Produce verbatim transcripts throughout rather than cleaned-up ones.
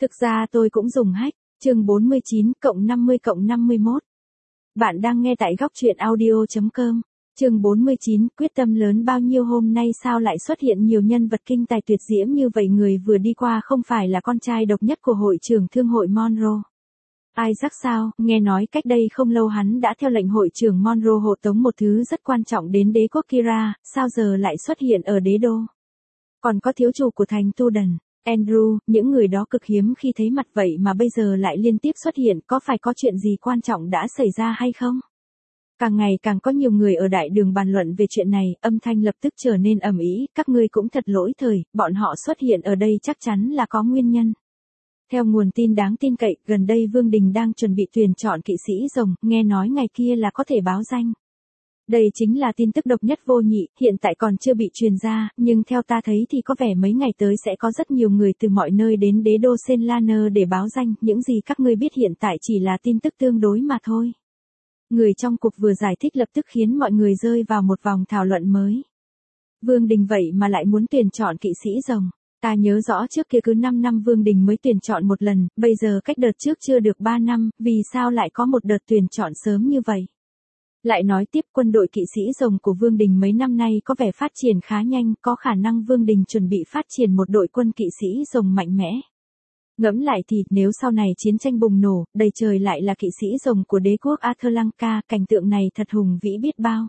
Thực ra tôi cũng dùng hack, chương bốn mươi chín cộng năm mươi cộng năm mươi mốt. Bạn đang nghe tại góc truyện audio.com. Chương bốn mươi chín, quyết tâm lớn bao nhiêu hôm nay sao lại xuất hiện nhiều nhân vật kinh tài tuyệt diễm như vậy. Người vừa đi qua không phải là con trai độc nhất của hội trưởng thương hội Monroe. Isaac sao, nghe nói cách đây không lâu hắn đã theo lệnh hội trưởng Monroe hộ tống một thứ rất quan trọng đến đế quốc Kira, sao giờ lại xuất hiện ở đế đô. Còn có thiếu chủ của thành Tu Đần, Andrew, những người đó cực hiếm khi thấy mặt vậy mà bây giờ lại liên tiếp xuất hiện, có phải có chuyện gì quan trọng đã xảy ra hay không? Càng ngày càng có nhiều người ở đại đường bàn luận về chuyện này, âm thanh lập tức trở nên ầm ĩ, các ngươi cũng thật lỗi thời, bọn họ xuất hiện ở đây chắc chắn là có nguyên nhân. Theo nguồn tin đáng tin cậy, gần đây Vương Đình đang chuẩn bị tuyển chọn kỵ sĩ rồng, nghe nói ngày kia là có thể báo danh. Đây chính là tin tức độc nhất vô nhị, hiện tại còn chưa bị truyền ra, nhưng theo ta thấy thì có vẻ mấy ngày tới sẽ có rất nhiều người từ mọi nơi đến đế đô Senlaner để báo danh, những gì các ngươi biết hiện tại chỉ là tin tức tương đối mà thôi. Người trong cục vừa giải thích lập tức khiến mọi người rơi vào một vòng thảo luận mới. Vương Đình vậy mà lại muốn tuyển chọn kỵ sĩ rồng. Ta nhớ rõ trước kia cứ năm năm Vương Đình mới tuyển chọn một lần, bây giờ cách đợt trước chưa được ba năm, vì sao lại có một đợt tuyển chọn sớm như vậy? Lại nói tiếp, quân đội kỵ sĩ rồng của Vương Đình mấy năm nay có vẻ phát triển khá nhanh, có khả năng Vương Đình chuẩn bị phát triển một đội quân kỵ sĩ rồng mạnh mẽ. Ngẫm lại thì, nếu sau này chiến tranh bùng nổ, đầy trời lại là kỵ sĩ rồng của đế quốc Atlanca, cảnh tượng này thật hùng vĩ biết bao.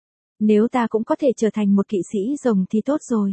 Nếu ta cũng có thể trở thành một kỵ sĩ rồng thì tốt rồi.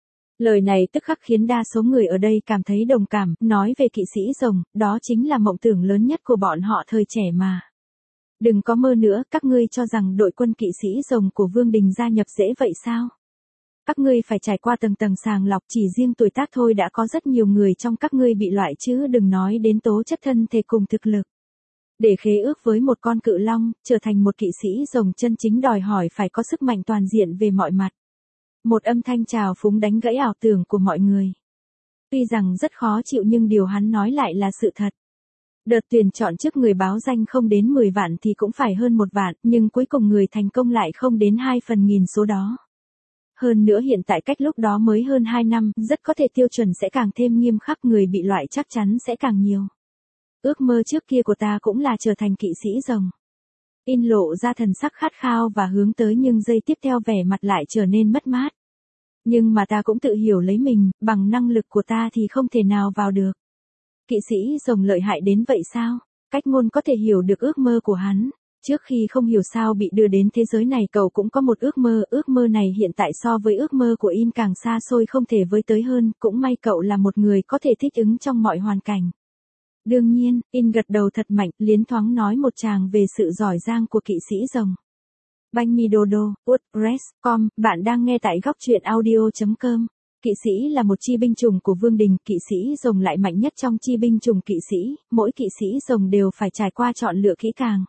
Lời này tức khắc khiến đa số người ở đây cảm thấy đồng cảm, nói về kỵ sĩ rồng, đó chính là mộng tưởng lớn nhất của bọn họ thời trẻ mà. Đừng có mơ nữa, các ngươi cho rằng đội quân kỵ sĩ rồng của Vương Đình gia nhập dễ vậy sao? Các ngươi phải trải qua tầng tầng sàng lọc, chỉ riêng tuổi tác thôi đã có rất nhiều người trong các ngươi bị loại chứ đừng nói đến tố chất thân thể cùng thực lực. Để khế ước với một con cự long, trở thành một kỵ sĩ rồng chân chính đòi hỏi phải có sức mạnh toàn diện về mọi mặt. Một âm thanh trào phúng đánh gãy ảo tưởng của mọi người. Tuy rằng rất khó chịu nhưng điều hắn nói lại là sự thật. Đợt tuyển chọn trước người báo danh không đến mười vạn thì cũng phải hơn một vạn, nhưng cuối cùng người thành công lại không đến hai phần nghìn số đó. Hơn nữa hiện tại cách lúc đó mới hơn hai năm, rất có thể tiêu chuẩn sẽ càng thêm nghiêm khắc, người bị loại chắc chắn sẽ càng nhiều. Ước mơ trước kia của ta cũng là trở thành kỵ sĩ rồng. In lộ ra thần sắc khát khao và hướng tới, nhưng giây tiếp theo vẻ mặt lại trở nên mất mát. Nhưng mà ta cũng tự hiểu lấy mình, bằng năng lực của ta thì không thể nào vào được. Kỵ sĩ rồng lợi hại đến vậy sao? Cách ngôn có thể hiểu được ước mơ của hắn. Trước khi không hiểu sao bị đưa đến thế giới này, cậu cũng có một ước mơ, ước mơ này hiện tại so với ước mơ của In càng xa xôi không thể với tới hơn, cũng may cậu là một người có thể thích ứng trong mọi hoàn cảnh. Đương nhiên, In gật đầu thật mạnh, liến thoáng nói một tràng về sự giỏi giang của kỵ sĩ rồng. Banh mi đô đô, WordPress chấm com, bạn đang nghe tại góc truyện audio.com. Kỵ sĩ là một chi binh chủng của Vương Đình, kỵ sĩ rồng lại mạnh nhất trong chi binh chủng kỵ sĩ, mỗi kỵ sĩ rồng đều phải trải qua chọn lựa kỹ càng.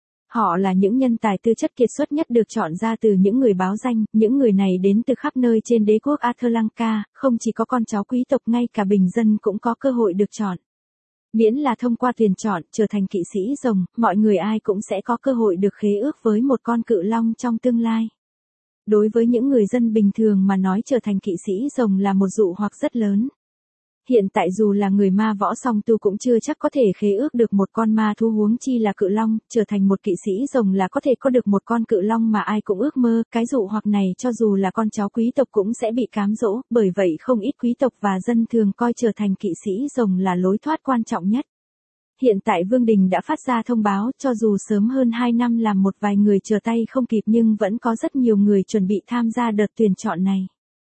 Họ là những nhân tài tư chất kiệt xuất nhất được chọn ra từ những người báo danh, những người này đến từ khắp nơi trên đế quốc Atlanca, không chỉ có con cháu quý tộc, ngay cả bình dân cũng có cơ hội được chọn. Miễn là thông qua tuyển chọn, trở thành kỵ sĩ rồng, mọi người ai cũng sẽ có cơ hội được khế ước với một con cự long trong tương lai. Đối với những người dân bình thường mà nói, trở thành kỵ sĩ rồng là một dụ hoặc rất lớn. Hiện tại dù là người ma võ song tu cũng chưa chắc có thể khế ước được một con ma thú, huống chi là cự long, trở thành một kỵ sĩ rồng là có thể có được một con cự long mà ai cũng ước mơ, cái dụ hoặc này cho dù là con cháu quý tộc cũng sẽ bị cám dỗ, bởi vậy không ít quý tộc và dân thường coi trở thành kỵ sĩ rồng là lối thoát quan trọng nhất. Hiện tại Vương Đình đã phát ra thông báo, cho dù sớm hơn hai năm làm một vài người trở tay không kịp nhưng vẫn có rất nhiều người chuẩn bị tham gia đợt tuyển chọn này.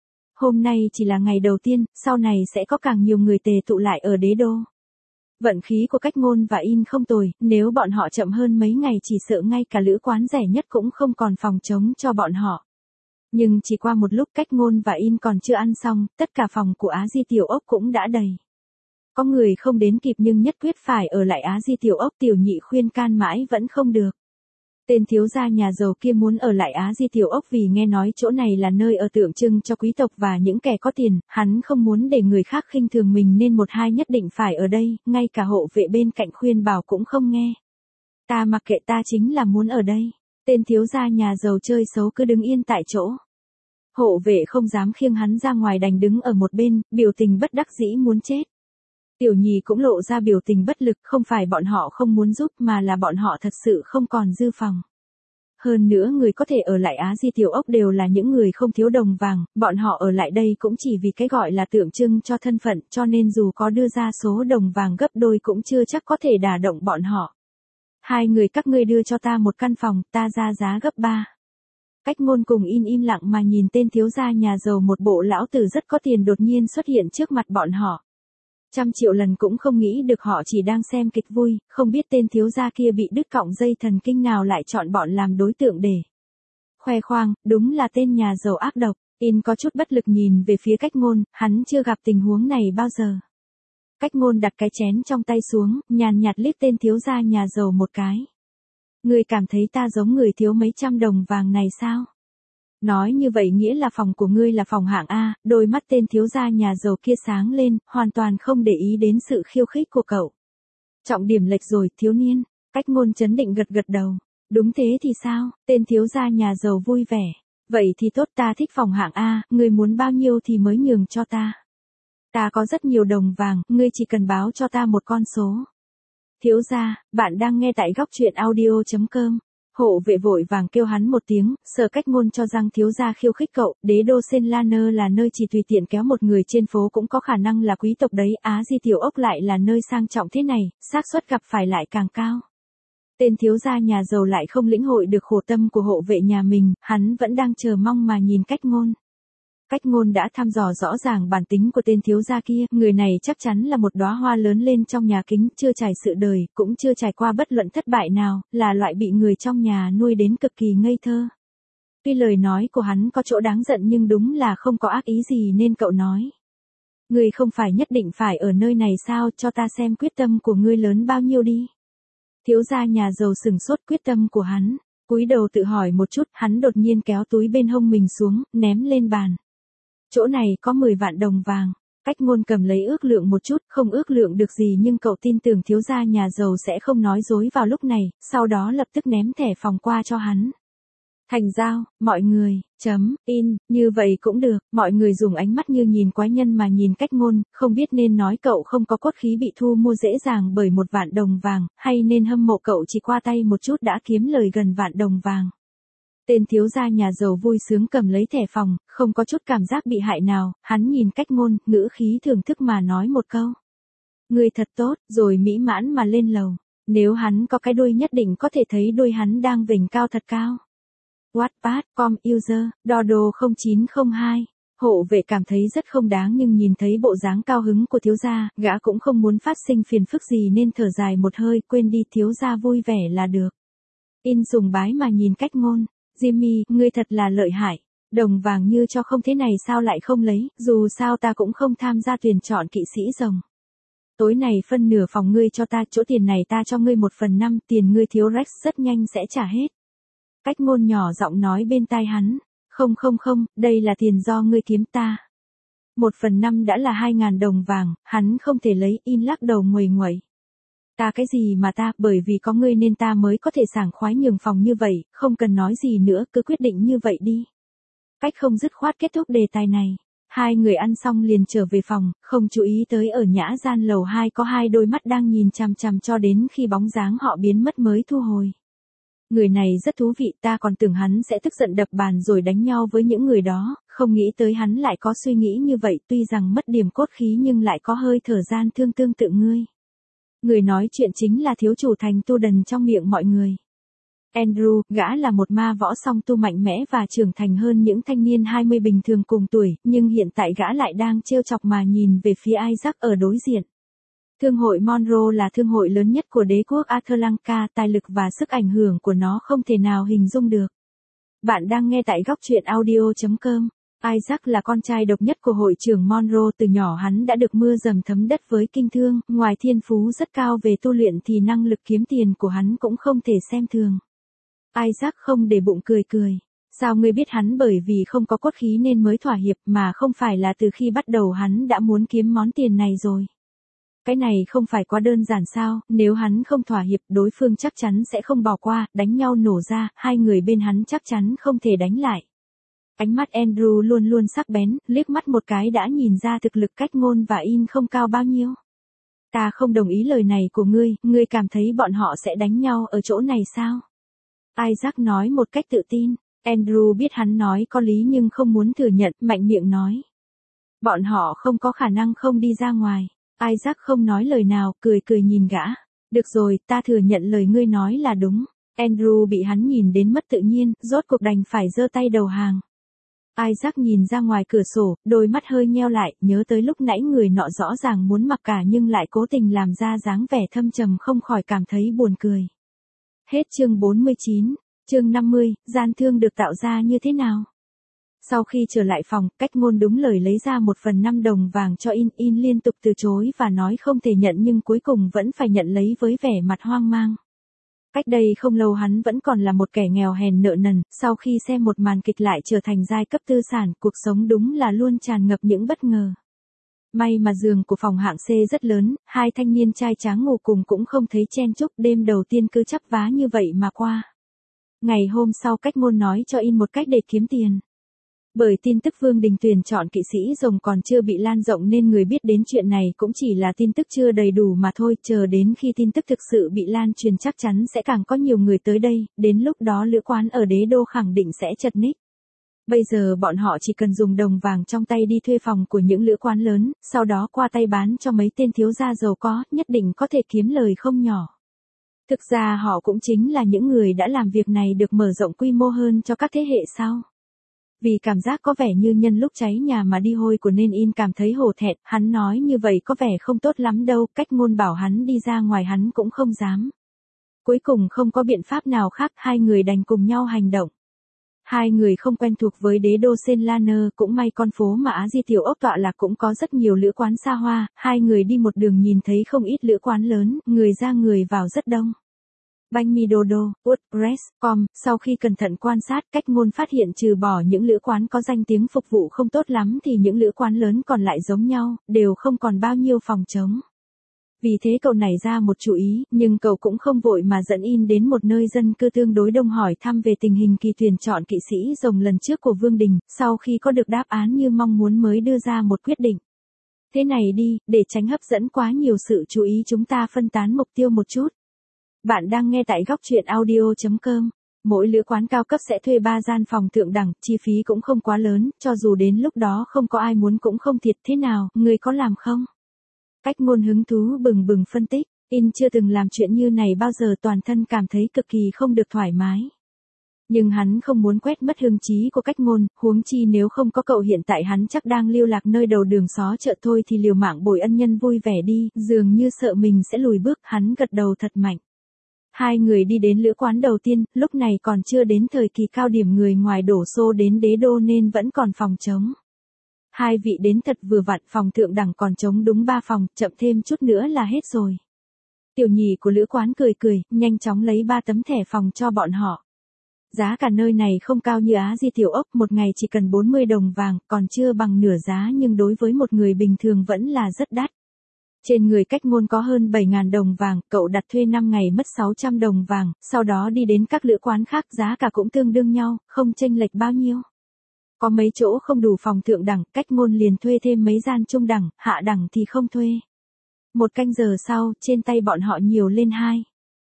Hôm nay chỉ là ngày đầu tiên, sau này sẽ có càng nhiều người tề tụ lại ở đế đô. Vận khí của Cách Ngôn và In không tồi, nếu bọn họ chậm hơn mấy ngày chỉ sợ ngay cả lữ quán rẻ nhất cũng không còn phòng trống cho bọn họ. Nhưng chỉ qua một lúc Cách Ngôn và In còn chưa ăn xong, tất cả phòng của Á Di Tiểu Ốc cũng đã đầy. Có người không đến kịp nhưng nhất quyết phải ở lại Á Di Tiểu Ốc, Tiểu Nhị khuyên can mãi vẫn không được. Tên thiếu gia nhà giàu kia muốn ở lại Á Di Tiểu Ốc vì nghe nói chỗ này là nơi ở tượng trưng cho quý tộc và những kẻ có tiền, hắn không muốn để người khác khinh thường mình nên một hai nhất định phải ở đây, ngay cả hộ vệ bên cạnh khuyên bảo cũng không nghe. Ta mặc kệ, ta chính là muốn ở đây. Tên thiếu gia nhà giàu chơi xấu cứ đứng yên tại chỗ. Hộ vệ không dám khiêng hắn ra ngoài đành đứng ở một bên, biểu tình bất đắc dĩ muốn chết. Tiểu nhì cũng lộ ra biểu tình bất lực, không phải bọn họ không muốn giúp mà là bọn họ thật sự không còn dư phòng. Hơn nữa người có thể ở lại Á Di Tiểu Ốc đều là những người không thiếu đồng vàng, bọn họ ở lại đây cũng chỉ vì cái gọi là tượng trưng cho thân phận, cho nên dù có đưa ra số đồng vàng gấp đôi cũng chưa chắc có thể đả động bọn họ. Hai người các ngươi đưa cho ta một căn phòng, ta ra giá gấp ba. Cách Ngôn cùng In im lặng mà nhìn tên thiếu gia nhà giàu một bộ lão tử rất có tiền đột nhiên xuất hiện trước mặt bọn họ. Trăm triệu lần cũng không nghĩ được họ chỉ đang xem kịch vui, không biết tên thiếu gia kia bị đứt cọng dây thần kinh nào lại chọn bọn làm đối tượng để khoe khoang, đúng là tên nhà giàu ác độc. In có chút bất lực nhìn về phía Cách Ngôn, hắn chưa gặp tình huống này bao giờ. Cách Ngôn đặt cái chén trong tay xuống, nhàn nhạt liếc tên thiếu gia nhà giàu một cái. Ngươi cảm thấy ta giống người thiếu mấy trăm đồng vàng này sao? Nói như vậy nghĩa là phòng của ngươi là phòng hạng A, đôi mắt tên thiếu gia nhà giàu kia sáng lên, hoàn toàn không để ý đến sự khiêu khích của cậu. Trọng điểm lệch rồi, thiếu niên. Cách Ngôn chấn định gật gật đầu. Đúng thế thì sao, tên thiếu gia nhà giàu vui vẻ. Vậy thì tốt, ta thích phòng hạng A, ngươi muốn bao nhiêu thì mới nhường cho ta. Ta có rất nhiều đồng vàng, ngươi chỉ cần báo cho ta một con số. Thiếu gia, bạn đang nghe tại góc truyện audio chấm com. Hộ vệ vội vàng kêu hắn một tiếng, sợ Cách Ngôn cho rằng thiếu gia khiêu khích cậu, đế đô Senlaner là nơi chỉ tùy tiện kéo một người trên phố cũng có khả năng là quý tộc đấy, Á Di Tiểu Ốc lại là nơi sang trọng thế này, xác suất gặp phải lại càng cao. Tên thiếu gia nhà giàu lại không lĩnh hội được khổ tâm của hộ vệ nhà mình, hắn vẫn đang chờ mong mà nhìn Cách Ngôn. Cách Ngôn đã thăm dò rõ ràng bản tính của tên thiếu gia kia, người này chắc chắn là một đóa hoa lớn lên trong nhà kính, chưa trải sự đời, cũng chưa trải qua bất luận thất bại nào, là loại bị người trong nhà nuôi đến cực kỳ ngây thơ. Tuy lời nói của hắn có chỗ đáng giận nhưng đúng là không có ác ý gì nên cậu nói. Ngươi không phải nhất định phải ở nơi này sao, cho ta xem quyết tâm của ngươi lớn bao nhiêu đi. Thiếu gia nhà giàu sừng sốt quyết tâm của hắn, cúi đầu tự hỏi một chút, hắn đột nhiên kéo túi bên hông mình xuống, ném lên bàn. Chỗ này có mười vạn đồng vàng. Cách Ngôn cầm lấy ước lượng một chút, không ước lượng được gì nhưng cậu tin tưởng thiếu gia nhà giàu sẽ không nói dối vào lúc này, sau đó lập tức ném thẻ phòng qua cho hắn. Thành giao, mọi người, chấm, in, như vậy cũng được, mọi người dùng ánh mắt như nhìn quái nhân mà nhìn Cách Ngôn, không biết nên nói cậu không có cốt khí bị thu mua dễ dàng bởi một vạn đồng vàng, hay nên hâm mộ cậu chỉ qua tay một chút đã kiếm lời gần vạn đồng vàng. Tên thiếu gia nhà giàu vui sướng cầm lấy thẻ phòng, không có chút cảm giác bị hại nào, hắn nhìn Cách Ngôn, ngữ khí thưởng thức mà nói một câu. Người thật tốt, rồi mỹ mãn mà lên lầu. Nếu hắn có cái đuôi nhất định có thể thấy đuôi hắn đang vểnh cao thật cao. Wattpad, com, user, Dodo không chín không hai. Hộ vệ cảm thấy rất không đáng nhưng nhìn thấy bộ dáng cao hứng của thiếu gia, gã cũng không muốn phát sinh phiền phức gì nên thở dài một hơi, quên đi, thiếu gia vui vẻ là được. In sùng bái mà nhìn Cách Ngôn. Jimmy, ngươi thật là lợi hại. Đồng vàng như cho không thế này sao lại không lấy, dù sao ta cũng không tham gia tuyển chọn kỵ sĩ rồng. Tối này phân nửa phòng ngươi cho ta, chỗ tiền này ta cho ngươi một phần năm, tiền ngươi thiếu Rex rất nhanh sẽ trả hết. Cách Ngôn nhỏ giọng nói bên tai hắn. Không không không, đây là tiền do ngươi kiếm ta. Một phần năm đã là hai ngàn đồng vàng, hắn không thể lấy, In lắc đầu nguầy nguậy. Ta cái gì mà ta, bởi vì có ngươi nên ta mới có thể sảng khoái nhường phòng như vậy, không cần nói gì nữa, cứ quyết định như vậy đi. Cách không dứt khoát kết thúc đề tài này. Hai người ăn xong liền trở về phòng, không chú ý tới ở nhã gian lầu hai có hai đôi mắt đang nhìn chằm chằm cho đến khi bóng dáng họ biến mất mới thu hồi. Người này rất thú vị, ta còn tưởng hắn sẽ tức giận đập bàn rồi đánh nhau với những người đó, không nghĩ tới hắn lại có suy nghĩ như vậy, tuy rằng mất điểm cốt khí nhưng lại có hơi thở gian thương tương tự ngươi. Người nói chuyện chính là thiếu chủ thành tu đần trong miệng mọi người. Andrew, gã là một ma võ song tu mạnh mẽ và trưởng thành hơn những thanh niên hai mươi bình thường cùng tuổi, nhưng hiện tại gã lại đang trêu chọc mà nhìn về phía Isaac ở đối diện. Thương hội Monroe là thương hội lớn nhất của đế quốc Atlanca, tài lực và sức ảnh hưởng của nó không thể nào hình dung được. Bạn đang nghe tại góc truyện audio chấm com. Isaac là con trai độc nhất của hội trưởng Monroe, từ nhỏ hắn đã được mưa dầm thấm đất với kinh thương, ngoài thiên phú rất cao về tu luyện thì năng lực kiếm tiền của hắn cũng không thể xem thường. Isaac không để bụng cười cười. Sao ngươi biết hắn bởi vì không có cốt khí nên mới thỏa hiệp mà không phải là từ khi bắt đầu hắn đã muốn kiếm món tiền này rồi. Cái này không phải quá đơn giản sao, nếu hắn không thỏa hiệp đối phương chắc chắn sẽ không bỏ qua, đánh nhau nổ ra, hai người bên hắn chắc chắn không thể đánh lại. Ánh mắt Andrew luôn luôn sắc bén, liếc mắt một cái đã nhìn ra thực lực Cách Ngôn và In không cao bao nhiêu. Ta không đồng ý lời này của ngươi, ngươi cảm thấy bọn họ sẽ đánh nhau ở chỗ này sao? Isaac nói một cách tự tin. Andrew biết hắn nói có lý nhưng không muốn thừa nhận, mạnh miệng nói. Bọn họ không có khả năng không đi ra ngoài. Isaac không nói lời nào, cười cười nhìn gã. Được rồi, ta thừa nhận lời ngươi nói là đúng. Andrew bị hắn nhìn đến mất tự nhiên, rốt cuộc đành phải giơ tay đầu hàng. Isaac nhìn ra ngoài cửa sổ, đôi mắt hơi nheo lại, nhớ tới lúc nãy người nọ rõ ràng muốn mặc cả nhưng lại cố tình làm ra dáng vẻ thâm trầm, không khỏi cảm thấy buồn cười. Hết chương bốn mươi chín, chương năm mươi, gian thương được tạo ra như thế nào? Sau khi trở lại phòng, Cách Ngôn đúng lời lấy ra một phần năm đồng vàng cho In, In liên tục từ chối và nói không thể nhận nhưng cuối cùng vẫn phải nhận lấy với vẻ mặt hoang mang. Cách đây không lâu hắn vẫn còn là một kẻ nghèo hèn nợ nần, sau khi xem một màn kịch lại trở thành giai cấp tư sản, cuộc sống đúng là luôn tràn ngập những bất ngờ. May mà giường của phòng hạng C rất lớn, hai thanh niên trai tráng ngủ cùng cũng không thấy chen chúc, đêm đầu tiên cứ chắp vá như vậy mà qua. Ngày hôm sau Cách Ngôn nói cho In một cách để kiếm tiền. Bởi tin tức Vương Đình tuyển chọn kỵ sĩ rồng còn chưa bị lan rộng nên người biết đến chuyện này cũng chỉ là tin tức chưa đầy đủ mà thôi, chờ đến khi tin tức thực sự bị lan truyền chắc chắn sẽ càng có nhiều người tới đây, đến lúc đó lữ quán ở đế đô khẳng định sẽ chật ních. Bây giờ bọn họ chỉ cần dùng đồng vàng trong tay đi thuê phòng của những lữ quán lớn, sau đó qua tay bán cho mấy tên thiếu gia giàu có, nhất định có thể kiếm lời không nhỏ. Thực ra họ cũng chính là những người đã làm việc này được mở rộng quy mô hơn cho các thế hệ sau. Vì cảm giác có vẻ như nhân lúc cháy nhà mà đi hôi của nên In cảm thấy hổ thẹn, hắn nói như vậy có vẻ không tốt lắm đâu, Cách Ngôn bảo hắn đi ra ngoài hắn cũng không dám. Cuối cùng không có biện pháp nào khác, hai người đành cùng nhau hành động. Hai người không quen thuộc với đế đô Senlaner, cũng may con phố mà Á Di Tiểu Ốc tọa lạc cũng có rất nhiều lữ quán xa hoa, hai người đi một đường nhìn thấy không ít lữ quán lớn, người ra người vào rất đông. Banh mi Dodo, WordPress chấm com, sau khi cẩn thận quan sát, Cách Ngôn phát hiện trừ bỏ những lữ quán có danh tiếng phục vụ không tốt lắm thì những lữ quán lớn còn lại giống nhau, đều không còn bao nhiêu phòng trống. Vì thế cậu nảy ra một chủ ý, nhưng cậu cũng không vội mà dẫn In đến một nơi dân cư tương đối đông hỏi thăm về tình hình kỳ tuyển chọn kỵ sĩ rồng lần trước của Vương Đình, sau khi có được đáp án như mong muốn mới đưa ra một quyết định. Thế này đi, để tránh hấp dẫn quá nhiều sự chú ý chúng ta phân tán mục tiêu một chút. Bạn đang nghe tại góc truyện audio chấm com. Mỗi lữ quán cao cấp sẽ thuê ba gian phòng thượng đẳng, chi phí cũng không quá lớn, cho dù đến lúc đó không có ai muốn cũng không thiệt, thế nào, người có làm không? Cách Ngôn hứng thú bừng bừng phân tích, In chưa từng làm chuyện như này bao giờ, toàn thân cảm thấy cực kỳ không được thoải mái. Nhưng hắn không muốn quét mất hứng chí của Cách Ngôn, huống chi nếu không có cậu hiện tại hắn chắc đang lưu lạc nơi đầu đường xó chợ thôi thì liều mạng bồi ân nhân vui vẻ đi, dường như sợ mình sẽ lùi bước, hắn gật đầu thật mạnh. Hai người đi đến lữ quán đầu tiên, lúc này còn chưa đến thời kỳ cao điểm người ngoài đổ xô đến đế đô nên vẫn còn phòng trống. Hai vị đến thật vừa vặn, phòng thượng đẳng còn trống đúng ba phòng, chậm thêm chút nữa là hết rồi. Tiểu nhị của lữ quán cười cười, nhanh chóng lấy ba tấm thẻ phòng cho bọn họ. Giá cả nơi này không cao như Á Di Tiểu Ốc, một ngày chỉ cần bốn mươi đồng vàng, còn chưa bằng nửa giá nhưng đối với một người bình thường vẫn là rất đắt. Trên người Cách Ngôn có hơn bảy nghìn đồng vàng, cậu đặt thuê năm ngày mất sáu trăm đồng vàng, sau đó đi đến các lữ quán khác giá cả cũng tương đương nhau, không chênh lệch bao nhiêu. Có mấy chỗ không đủ phòng thượng đẳng, Cách Ngôn liền thuê thêm mấy gian trung đẳng, hạ đẳng thì không thuê. Một canh giờ sau, trên tay bọn họ nhiều lên hai.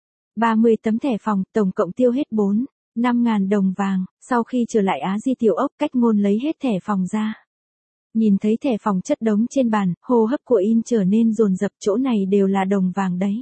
ba mươi tấm thẻ phòng, tổng cộng tiêu hết bốn, năm nghìn đồng vàng, sau khi trở lại Á Di Tiểu Ốc, Cách Ngôn lấy hết thẻ phòng ra. Nhìn thấy thẻ phòng chất đống trên bàn, hô hấp của In trở nên dồn dập, chỗ này đều là đồng vàng đấy.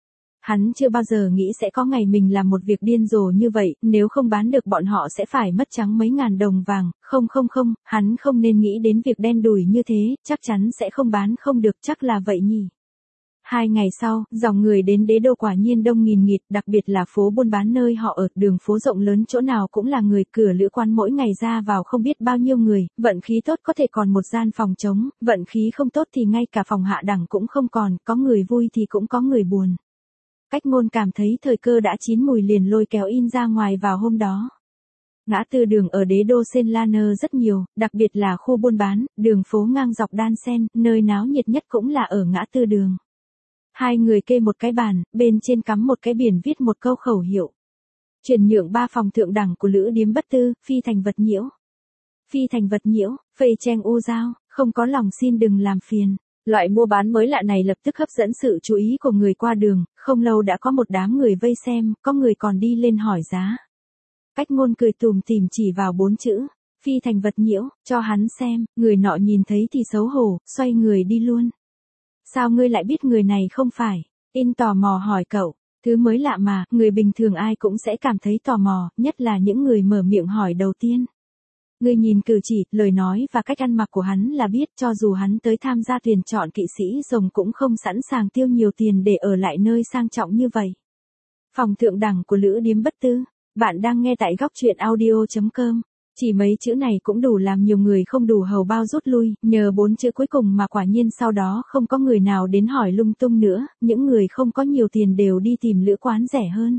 Hắn chưa bao giờ nghĩ sẽ có ngày mình làm một việc điên rồ như vậy, nếu không bán được bọn họ sẽ phải mất trắng mấy ngàn đồng vàng, không không không, hắn không nên nghĩ đến việc đen đủi như thế, chắc chắn sẽ không bán không được, chắc là vậy nhỉ. Hai ngày sau, dòng người đến đế đô quả nhiên đông nghìn nghịt, đặc biệt là phố buôn bán nơi họ ở, đường phố rộng lớn chỗ nào cũng là người, cửa lữ quán mỗi ngày ra vào không biết bao nhiêu người, vận khí tốt có thể còn một gian phòng trống, vận khí không tốt thì ngay cả phòng hạ đẳng cũng không còn, có người vui thì cũng có người buồn. Cách Ngôn cảm thấy thời cơ đã chín mùi liền lôi kéo In ra ngoài vào hôm đó. Ngã tư đường ở đế đô Senlaner rất nhiều, đặc biệt là khu buôn bán, đường phố ngang dọc đan xen, nơi náo nhiệt nhất cũng là ở ngã tư đường. Hai người kê một cái bàn, bên trên cắm một cái biển viết một câu khẩu hiệu. Chuyển nhượng ba phòng thượng đẳng của lữ điếm bất tư, phi thành vật nhiễu. Phi thành vật nhiễu, phê chen u giao, không có lòng xin đừng làm phiền. Loại mua bán mới lạ này lập tức hấp dẫn sự chú ý của người qua đường, không lâu đã có một đám người vây xem, có người còn đi lên hỏi giá. Cách Ngôn cười tủm tỉm chỉ vào bốn chữ, phi thành vật nhiễu, cho hắn xem, người nọ nhìn thấy thì xấu hổ, xoay người đi luôn. Sao ngươi lại biết người này không phải? In tò mò hỏi cậu, thứ mới lạ mà, người bình thường ai cũng sẽ cảm thấy tò mò, nhất là những người mở miệng hỏi đầu tiên. Ngươi nhìn cử chỉ, lời nói và cách ăn mặc của hắn là biết cho dù hắn tới tham gia tuyển chọn kỵ sĩ rồng cũng không sẵn sàng tiêu nhiều tiền để ở lại nơi sang trọng như vậy. Phòng thượng đẳng của Lữ Điếm Bất Tư, bạn đang nghe tại góc truyện audio chấm com. Chỉ mấy chữ này cũng đủ làm nhiều người không đủ hầu bao rút lui, nhờ bốn chữ cuối cùng mà quả nhiên sau đó không có người nào đến hỏi lung tung nữa, những người không có nhiều tiền đều đi tìm lữ quán rẻ hơn.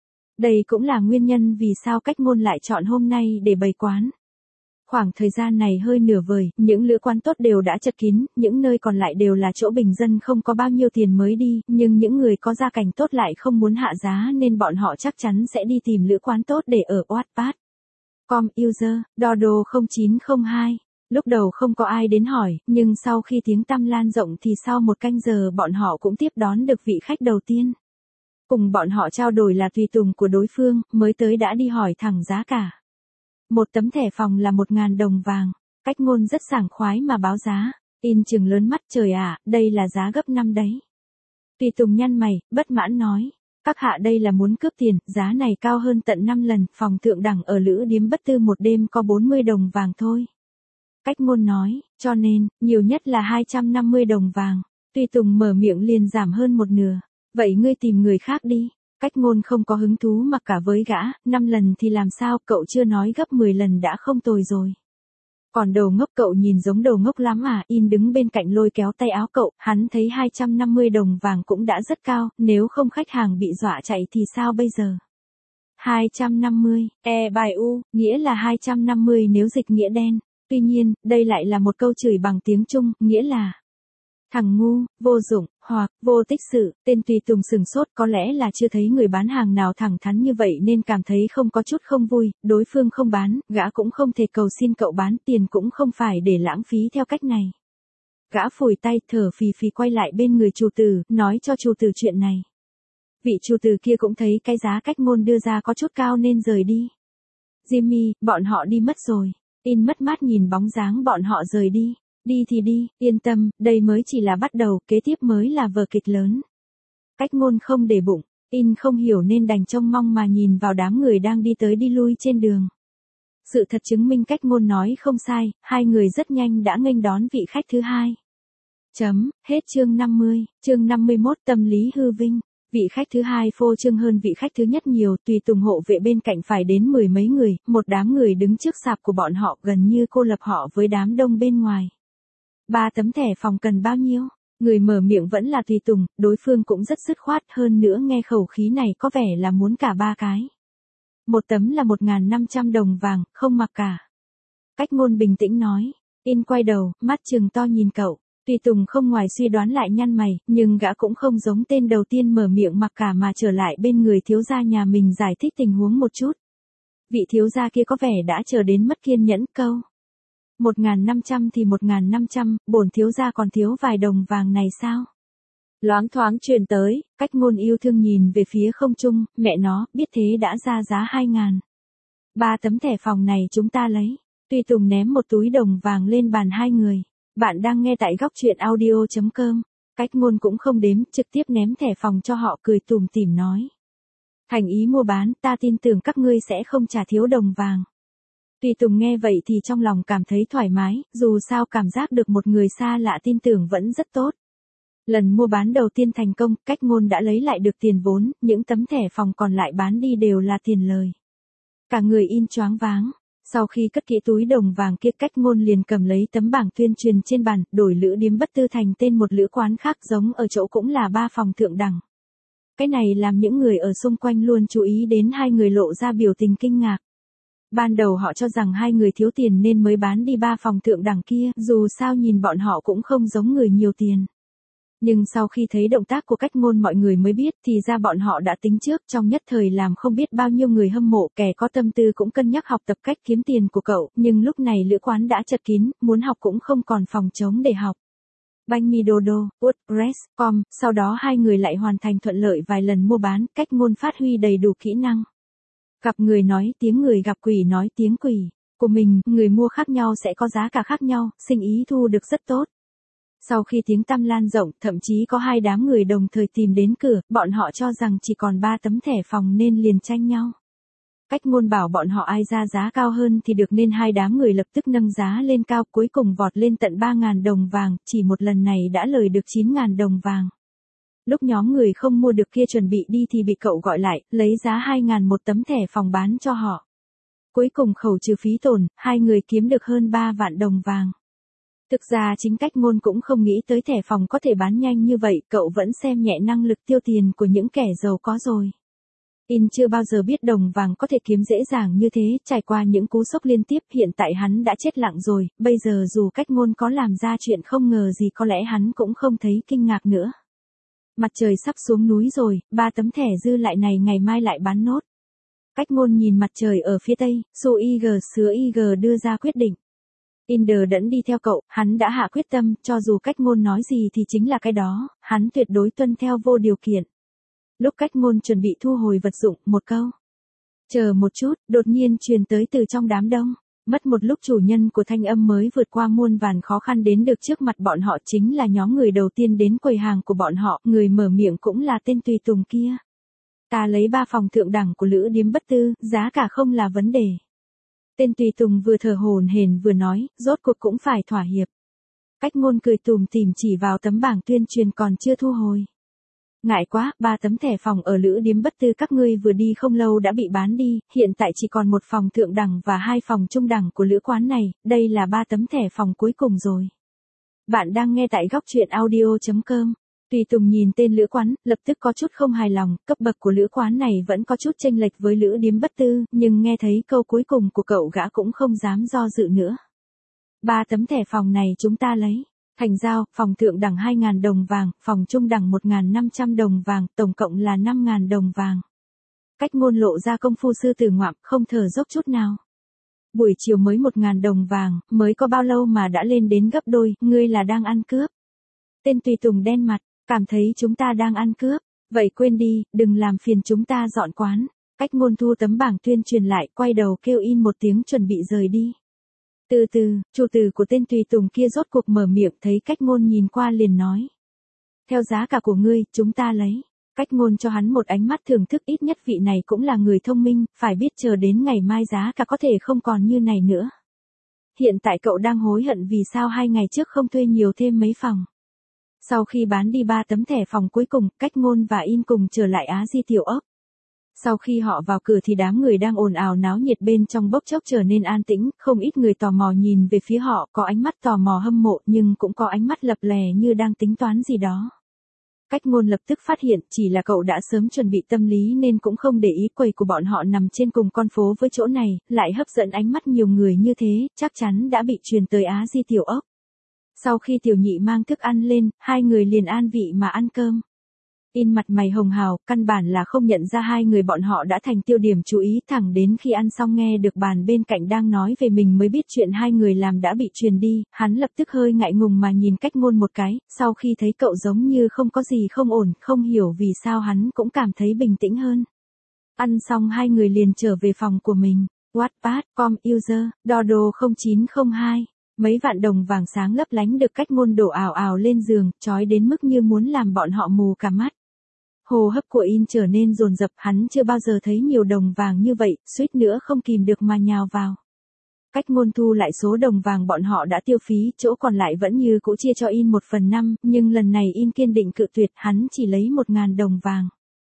Đây cũng là nguyên nhân vì sao Cách Ngôn lại chọn hôm nay để bày quán. Khoảng thời gian này hơi nửa vời, những lữ quán tốt đều đã chật kín, những nơi còn lại đều là chỗ bình dân không có bao nhiêu tiền mới đi, nhưng những người có gia cảnh tốt lại không muốn hạ giá nên bọn họ chắc chắn sẽ đi tìm lữ quán tốt để ở Wattpad. Com user, Dodo không chín không hai. Lúc đầu không có ai đến hỏi, nhưng sau khi tiếng tăm lan rộng thì sau một canh giờ bọn họ cũng tiếp đón được vị khách đầu tiên. Cùng bọn họ trao đổi là tùy tùng của đối phương, mới tới đã đi hỏi thẳng giá cả. Một tấm thẻ phòng là một ngàn đồng vàng. Cách Ngôn rất sảng khoái mà báo giá. In trừng lớn mắt, trời ạ, đây là giá gấp năm đấy. Tùy tùng nhăn mày, bất mãn nói. Các hạ đây là muốn cướp tiền, giá này cao hơn tận năm lần, phòng thượng đẳng ở Lữ Điếm Bất Tư một đêm có bốn mươi đồng vàng thôi. Cách Ngôn nói, cho nên, nhiều nhất là hai trăm năm mươi đồng vàng. Tùy tùng mở miệng liền giảm hơn một nửa. Vậy ngươi tìm người khác đi. Cách Ngôn không có hứng thú mặc cả với gã, năm lần thì làm sao, cậu chưa nói gấp mười lần đã không tồi rồi. Còn đồ ngốc, cậu nhìn giống đồ ngốc lắm à? In đứng bên cạnh lôi kéo tay áo cậu, hắn thấy hai trăm năm mươi đồng vàng cũng đã rất cao, nếu không khách hàng bị dọa chạy thì sao bây giờ? hai trăm năm mươi, e bài u, nghĩa là hai trăm năm mươi nếu dịch nghĩa đen. Tuy nhiên, đây lại là một câu chửi bằng tiếng Trung, nghĩa là thằng ngu, vô dụng, hoặc vô tích sự. Tên tùy tùng sừng sốt, có lẽ là chưa thấy người bán hàng nào thẳng thắn như vậy nên cảm thấy không có chút không vui, đối phương không bán, gã cũng không thể cầu xin cậu bán, tiền cũng không phải để lãng phí theo cách này. Gã phủi tay, thở phì phì quay lại bên người chủ tử, nói cho chủ tử chuyện này. Vị chủ tử kia cũng thấy cái giá Cách Ngôn đưa ra có chút cao nên rời đi. Jimmy, bọn họ đi mất rồi. In mất mát nhìn bóng dáng bọn họ rời đi. Đi thì đi, yên tâm, đây mới chỉ là bắt đầu, kế tiếp mới là vở kịch lớn. Cách Ngôn không để bụng, In không hiểu nên đành trông mong mà nhìn vào đám người đang đi tới đi lui trên đường. Sự thật chứng minh Cách Ngôn nói không sai, hai người rất nhanh đã nghênh đón vị khách thứ hai. Chấm, hết chương năm mươi, chương năm mươi mốt tâm lý hư vinh. Vị khách thứ hai phô trương hơn vị khách thứ nhất nhiều, tùy tùng hộ vệ bên cạnh phải đến mười mấy người, một đám người đứng trước sạp của bọn họ gần như cô lập họ với đám đông bên ngoài. Ba tấm thẻ phòng cần bao nhiêu? Người mở miệng vẫn là tùy tùng, đối phương cũng rất dứt khoát, hơn nữa nghe khẩu khí này có vẻ là muốn cả ba cái. Một tấm là một nghìn năm trăm đồng vàng, không mặc cả. Cách Ngôn bình tĩnh nói. In quay đầu, mắt trừng to nhìn cậu. Tùy tùng không ngoài suy đoán lại nhăn mày, nhưng gã cũng không giống tên đầu tiên mở miệng mặc cả mà trở lại bên người thiếu gia nhà mình giải thích tình huống một chút. Vị thiếu gia kia có vẻ đã chờ đến mất kiên nhẫn, câu. Một nghìn năm trăm thì một nghìn năm trăm, bổn thiếu gia còn thiếu vài đồng vàng này sao? Loáng thoáng truyền tới, Cách Ngôn yêu thương nhìn về phía không trung, mẹ nó, biết thế đã ra giá hai ngàn. Ba tấm thẻ phòng này chúng ta lấy. Tùy tùng ném một túi đồng vàng lên bàn hai người. Bạn đang nghe tại góc truyện audio chấm com. Cách Ngôn cũng không đếm, trực tiếp ném thẻ phòng cho họ, cười tủm tỉm nói. Thành ý mua bán, ta tin tưởng các ngươi sẽ không trả thiếu đồng vàng. Tùy tùng nghe vậy thì trong lòng cảm thấy thoải mái, dù sao cảm giác được một người xa lạ tin tưởng vẫn rất tốt. Lần mua bán đầu tiên thành công, Cách Ngôn đã lấy lại được tiền vốn, những tấm thẻ phòng còn lại bán đi đều là tiền lời. Cả người In choáng váng. Sau khi cất kỹ túi đồng vàng kia, Cách Ngôn liền cầm lấy tấm bảng tuyên truyền trên bàn, đổi Lữ Điếm Bất Tư thành tên một lữ quán khác giống ở chỗ cũng là ba phòng thượng đẳng. Cái này làm những người ở xung quanh luôn chú ý đến hai người lộ ra biểu tình kinh ngạc. Ban đầu họ cho rằng hai người thiếu tiền nên mới bán đi ba phòng thượng đẳng kia, dù sao nhìn bọn họ cũng không giống người nhiều tiền. Nhưng sau khi thấy động tác của Cách Ngôn mọi người mới biết thì ra bọn họ đã tính trước, trong nhất thời làm không biết bao nhiêu người hâm mộ, kẻ có tâm tư cũng cân nhắc học tập cách kiếm tiền của cậu, nhưng lúc này lữ quán đã chật kín, muốn học cũng không còn phòng trống để học. Banh mi Dodo, WordPress chấm com, sau đó hai người lại hoàn thành thuận lợi vài lần mua bán, cách ngôn phát huy đầy đủ kỹ năng. Gặp người nói tiếng người, gặp quỷ nói tiếng quỷ. Của mình, người mua khác nhau sẽ có giá cả khác nhau, sinh ý thu được rất tốt. Sau khi tiếng tăm lan rộng, thậm chí có hai đám người đồng thời tìm đến cửa, bọn họ cho rằng chỉ còn ba tấm thẻ phòng nên liền tranh nhau. Cách ngôn bảo bọn họ ai ra giá cao hơn thì được, nên hai đám người lập tức nâng giá lên cao, cuối cùng vọt lên tận ba nghìn đồng vàng, chỉ một lần này đã lời được chín nghìn đồng vàng. Lúc nhóm người không mua được kia chuẩn bị đi thì bị cậu gọi lại, lấy giá hai nghìn một tấm thẻ phòng bán cho họ. Cuối cùng khẩu trừ phí tổn, hai người kiếm được hơn ba vạn đồng vàng. Thực ra chính cách ngôn cũng không nghĩ tới thẻ phòng có thể bán nhanh như vậy, cậu vẫn xem nhẹ năng lực tiêu tiền của những kẻ giàu có rồi. In chưa bao giờ biết đồng vàng có thể kiếm dễ dàng như thế, trải qua những cú sốc liên tiếp, hiện tại hắn đã chết lặng rồi, bây giờ dù cách ngôn có làm ra chuyện không ngờ gì có lẽ hắn cũng không thấy kinh ngạc nữa. Mặt trời sắp xuống núi rồi, ba tấm thẻ dư lại này ngày mai lại bán nốt. Cách ngôn nhìn mặt trời ở phía tây, Su i giê sứa i giê đưa ra quyết định. Inder đẫn đi theo cậu, hắn đã hạ quyết tâm, cho dù cách ngôn nói gì thì chính là cái đó, hắn tuyệt đối tuân theo vô điều kiện. Lúc cách ngôn chuẩn bị thu hồi vật dụng, một câu. Chờ một chút, đột nhiên truyền tới từ trong đám đông. Mất một lúc chủ nhân của thanh âm mới vượt qua muôn vàn khó khăn đến được trước mặt bọn họ, chính là nhóm người đầu tiên đến quầy hàng của bọn họ, người mở miệng cũng là tên tùy tùng kia. Ta lấy ba phòng thượng đẳng của Lữ Điếm Bất Tư, giá cả không là vấn đề. Tên tùy tùng vừa thở hổn hển vừa nói, rốt cuộc cũng phải thỏa hiệp. Cách ngôn cười tùm tìm chỉ vào tấm bảng tuyên truyền còn chưa thu hồi. Ngại quá, ba tấm thẻ phòng ở Lữ Điếm Bất Tư các ngươi vừa đi không lâu đã bị bán đi, hiện tại chỉ còn một phòng thượng đẳng và hai phòng trung đẳng của lữ quán này, đây là ba tấm thẻ phòng cuối cùng rồi. Bạn đang nghe tại góc truyện audio chấm com. Tùy tùng nhìn tên lữ quán, lập tức có chút không hài lòng, cấp bậc của lữ quán này vẫn có chút chênh lệch với Lữ Điếm Bất Tư, nhưng nghe thấy câu cuối cùng của cậu gã cũng không dám do dự nữa. Ba tấm thẻ phòng này chúng ta lấy. Thành giao, phòng thượng đẳng hai nghìn đồng vàng, phòng trung đẳng một nghìn năm trăm đồng vàng, tổng cộng là năm nghìn đồng vàng. Cách ngôn lộ ra công phu sư tử ngoạm, không thở dốc chút nào. Buổi chiều mới một nghìn đồng vàng, mới có bao lâu mà đã lên đến gấp đôi, ngươi là đang ăn cướp. Tên tùy tùng đen mặt, cảm thấy chúng ta đang ăn cướp, vậy quên đi, đừng làm phiền chúng ta dọn quán. Cách ngôn thu tấm bảng tuyên truyền lại, quay đầu kêu in một tiếng chuẩn bị rời đi. Từ từ, chủ tử của tên tùy tùng kia rốt cuộc mở miệng, thấy cách ngôn nhìn qua liền nói. Theo giá cả của ngươi, chúng ta lấy. Cách ngôn cho hắn một ánh mắt thưởng thức, ít nhất vị này cũng là người thông minh, phải biết chờ đến ngày mai giá cả có thể không còn như này nữa. Hiện tại cậu đang hối hận vì sao hai ngày trước không thuê nhiều thêm mấy phòng. Sau khi bán đi ba tấm thẻ phòng cuối cùng, cách ngôn và in cùng trở lại Á Di Tiểu Ốc. Sau khi họ vào cửa thì đám người đang ồn ào náo nhiệt bên trong bốc chốc trở nên an tĩnh, không ít người tò mò nhìn về phía họ, có ánh mắt tò mò hâm mộ nhưng cũng có ánh mắt lập lè như đang tính toán gì đó. Cách ngôn lập tức phát hiện chỉ là cậu đã sớm chuẩn bị tâm lý nên cũng không để ý quầy của bọn họ nằm trên cùng con phố với chỗ này, lại hấp dẫn ánh mắt nhiều người như thế, chắc chắn đã bị truyền tới Á Di Tiểu Ốc. Sau khi tiểu nhị mang thức ăn lên, hai người liền an vị mà ăn cơm. In mặt mày hồng hào, căn bản là không nhận ra hai người bọn họ đã thành tiêu điểm chú ý, thẳng đến khi ăn xong nghe được bàn bên cạnh đang nói về mình mới biết chuyện hai người làm đã bị truyền đi, hắn lập tức hơi ngại ngùng mà nhìn cách ngôn một cái, sau khi thấy cậu giống như không có gì không ổn, không hiểu vì sao hắn cũng cảm thấy bình tĩnh hơn. Ăn xong hai người liền trở về phòng của mình. Wattpad chấm com user, Dodo không chín không hai. Mấy vạn đồng vàng sáng lấp lánh được cách ngôn đổ ào ào lên giường, chói đến mức như muốn làm bọn họ mù cả mắt. Hô hấp của in trở nên dồn dập, hắn chưa bao giờ thấy nhiều đồng vàng như vậy, suýt nữa không kìm được mà nhào vào. Cách ngôn thu lại số đồng vàng bọn họ đã tiêu phí, chỗ còn lại vẫn như cũ chia cho in một phần năm, nhưng lần này in kiên định cự tuyệt, hắn chỉ lấy một nghìn đồng vàng.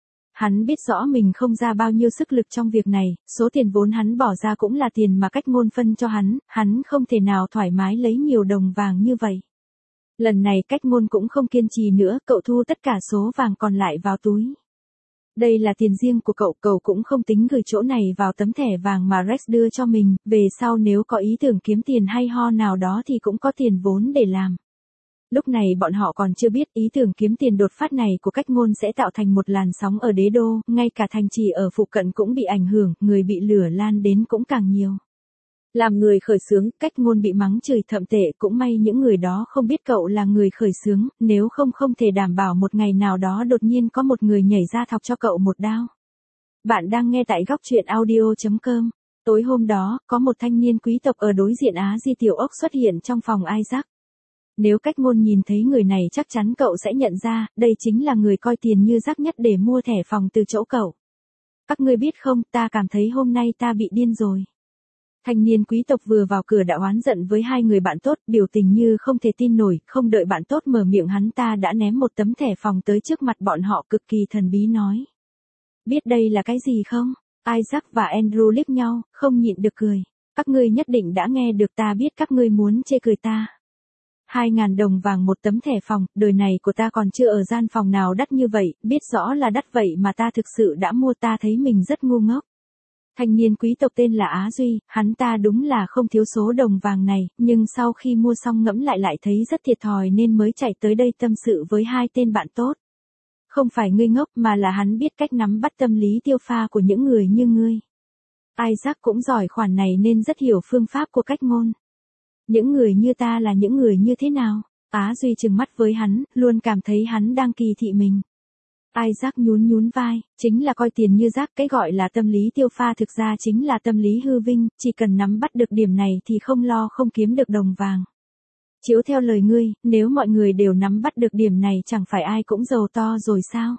Hắn biết rõ mình không ra bao nhiêu sức lực trong việc này, số tiền vốn hắn bỏ ra cũng là tiền mà cách ngôn phân cho hắn, hắn không thể nào thoải mái lấy nhiều đồng vàng như vậy. Lần này cách ngôn cũng không kiên trì nữa, cậu thu tất cả số vàng còn lại vào túi. Đây là tiền riêng của cậu, cậu cũng không tính gửi chỗ này vào tấm thẻ vàng mà Rex đưa cho mình, về sau nếu có ý tưởng kiếm tiền hay ho nào đó thì cũng có tiền vốn để làm. Lúc này bọn họ còn chưa biết ý tưởng kiếm tiền đột phát này của cách ngôn sẽ tạo thành một làn sóng ở đế đô, ngay cả thành trì ở phụ cận cũng bị ảnh hưởng, người bị lửa lan đến cũng càng nhiều. Làm người khởi xướng, Cách Ngôn bị mắng chửi thậm tệ, cũng may những người đó không biết cậu là người khởi xướng, nếu không không thể đảm bảo một ngày nào đó đột nhiên có một người nhảy ra thọc cho cậu một đao. Bạn đang nghe tại góc truyện audio chấm com. Tối hôm đó, có một thanh niên quý tộc ở đối diện Á Di Tiểu Ốc xuất hiện trong phòng Isaac. Nếu Cách Ngôn nhìn thấy người này chắc chắn cậu sẽ nhận ra, đây chính là người coi tiền như rác nhất để mua thẻ phòng từ chỗ cậu. Các ngươi biết không, ta cảm thấy hôm nay ta bị điên rồi. Thanh niên quý tộc vừa vào cửa đã oán giận với hai người bạn tốt, biểu tình như không thể tin nổi, không đợi bạn tốt mở miệng hắn ta đã ném một tấm thẻ phòng tới trước mặt bọn họ cực kỳ thần bí nói. Biết đây là cái gì không? Isaac và Andrew liếc nhau, không nhịn được cười. Các ngươi nhất định đã nghe được, ta biết các ngươi muốn chê cười ta. Hai ngàn đồng vàng một tấm thẻ phòng, đời này của ta còn chưa ở gian phòng nào đắt như vậy, biết rõ là đắt vậy mà ta thực sự đã mua, ta thấy mình rất ngu ngốc. Thanh niên quý tộc tên là Á Duy, hắn ta đúng là không thiếu số đồng vàng này, nhưng sau khi mua xong ngẫm lại lại thấy rất thiệt thòi nên mới chạy tới đây tâm sự với hai tên bạn tốt. Không phải ngươi ngốc mà là hắn biết cách nắm bắt tâm lý tiêu pha của những người như ngươi. Isaac cũng giỏi khoản này nên rất hiểu phương pháp của Cách Ngôn. Những người như ta là những người như thế nào? Á Duy trừng mắt với hắn, luôn cảm thấy hắn đang kỳ thị mình. Isaac nhún nhún vai, chính là coi tiền như rác, cái gọi là tâm lý tiêu pha thực ra chính là tâm lý hư vinh, chỉ cần nắm bắt được điểm này thì không lo không kiếm được đồng vàng. Chiếu theo lời ngươi, nếu mọi người đều nắm bắt được điểm này chẳng phải ai cũng giàu to rồi sao?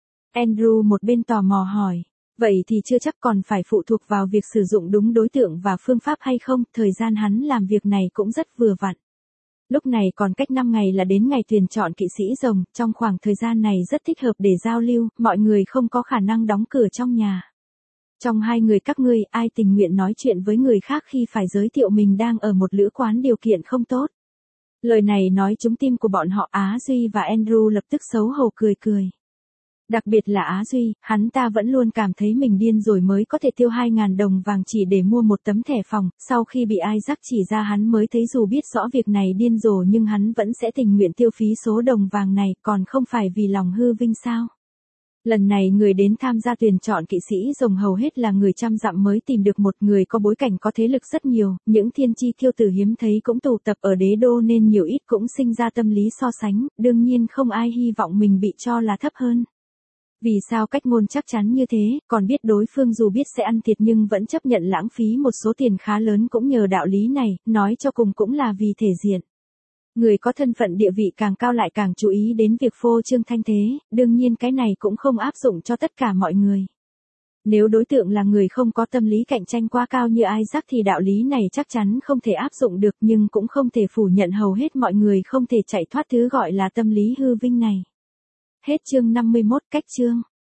Andrew một bên tò mò hỏi, vậy thì chưa chắc, còn phải phụ thuộc vào việc sử dụng đúng đối tượng và phương pháp hay không, thời gian hắn làm việc này cũng rất vừa vặn. Lúc này còn cách năm ngày là đến ngày tuyển chọn kỵ sĩ rồng, trong khoảng thời gian này rất thích hợp để giao lưu, mọi người không có khả năng đóng cửa trong nhà. Trong hai người các ngươi, ai tình nguyện nói chuyện với người khác khi phải giới thiệu mình đang ở một lữ quán điều kiện không tốt? Lời này nói trúng tim của bọn họ. Á Duy và Andrew lập tức xấu hổ cười cười. Đặc biệt là Á Duy, hắn ta vẫn luôn cảm thấy mình điên rồi mới có thể tiêu hai ngàn đồng vàng chỉ để mua một tấm thẻ phòng, sau khi bị Isaac chỉ ra hắn mới thấy dù biết rõ việc này điên rồ nhưng hắn vẫn sẽ tình nguyện tiêu phí số đồng vàng này, còn không phải vì lòng hư vinh sao. Lần này người đến tham gia tuyển chọn kỵ sĩ rồng hầu hết là người trăm dặm mới tìm được một người có bối cảnh có thế lực rất nhiều, những thiên chi kiêu tử hiếm thấy cũng tụ tập ở đế đô nên nhiều ít cũng sinh ra tâm lý so sánh, đương nhiên không ai hy vọng mình bị cho là thấp hơn. Vì sao Cách Ngôn chắc chắn như thế, còn biết đối phương dù biết sẽ ăn thiệt nhưng vẫn chấp nhận lãng phí một số tiền khá lớn cũng nhờ đạo lý này, nói cho cùng cũng là vì thể diện. Người có thân phận địa vị càng cao lại càng chú ý đến việc phô trương thanh thế, đương nhiên cái này cũng không áp dụng cho tất cả mọi người. Nếu đối tượng là người không có tâm lý cạnh tranh quá cao như Isaac thì đạo lý này chắc chắn không thể áp dụng được, nhưng cũng không thể phủ nhận hầu hết mọi người không thể chạy thoát thứ gọi là tâm lý hư vinh này. Hết chương năm mươi mốt. Cách chương